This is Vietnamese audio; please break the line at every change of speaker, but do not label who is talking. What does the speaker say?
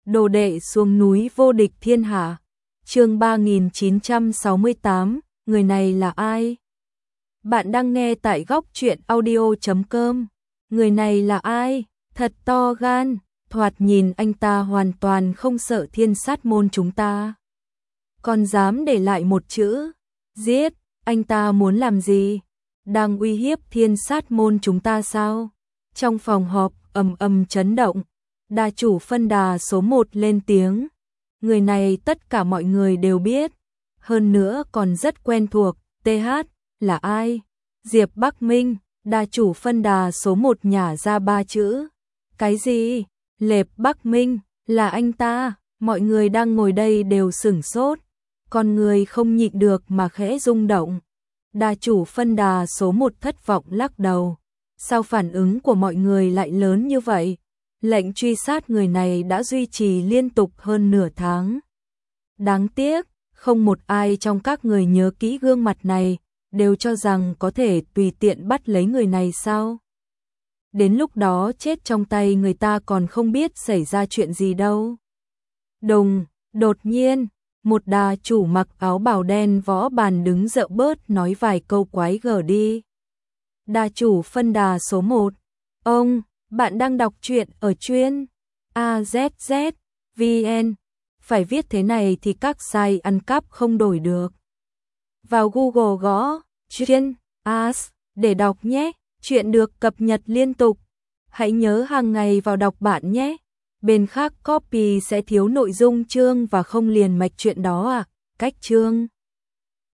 Đồ đệ xuống núi vô địch thiên hạ. Chương 3968, người này là ai? Bạn đang nghe tại góc truyện audio.com. Người này là ai? Thật to gan, thoạt nhìn anh ta hoàn toàn không sợ thiên sát môn chúng ta. Còn dám để lại một chữ, giết, anh ta muốn làm gì? Đang uy hiếp thiên sát môn chúng ta sao? Trong phòng họp ầm ầm chấn động, đà chủ phân đà số 1 lên tiếng. Người này tất cả mọi người đều biết, hơn nữa còn rất quen thuộc. TH là ai? Diệp Bắc Minh, đà chủ phân đà số 1 nhả ra 3 chữ. Cái gì? Lệp Bắc Minh, là anh ta? Mọi người đang ngồi đây đều sửng sốt, con người không nhịn được mà khẽ rung động. Đà chủ phân đà số 1 thất vọng lắc đầu. Sao phản ứng của mọi người lại lớn như vậy? Lệnh truy sát người này đã duy trì liên tục hơn nửa tháng. Đáng tiếc, không một ai trong các người nhớ kỹ gương mặt này, đều cho rằng có thể tùy tiện bắt lấy người này sao? Đến lúc đó chết trong tay người ta còn không biết xảy ra chuyện gì đâu. Đùng, đột nhiên, một đà chủ mặc áo bào đen võ bàn đứng dợ bớt nói vài câu quái gở đi. Đà chủ phân đà số 1. Ông, bạn đang đọc truyện ở chuyên AZZ VN. Phải viết thế này thì các site ăn cắp không đổi được. Vào Google gõ chuyên AS để đọc nhé. Chuyện được cập nhật liên tục. Hãy nhớ hàng ngày vào đọc bạn nhé. Bên khác copy sẽ thiếu nội dung chương và không liền mạch chuyện đó à. Cách chương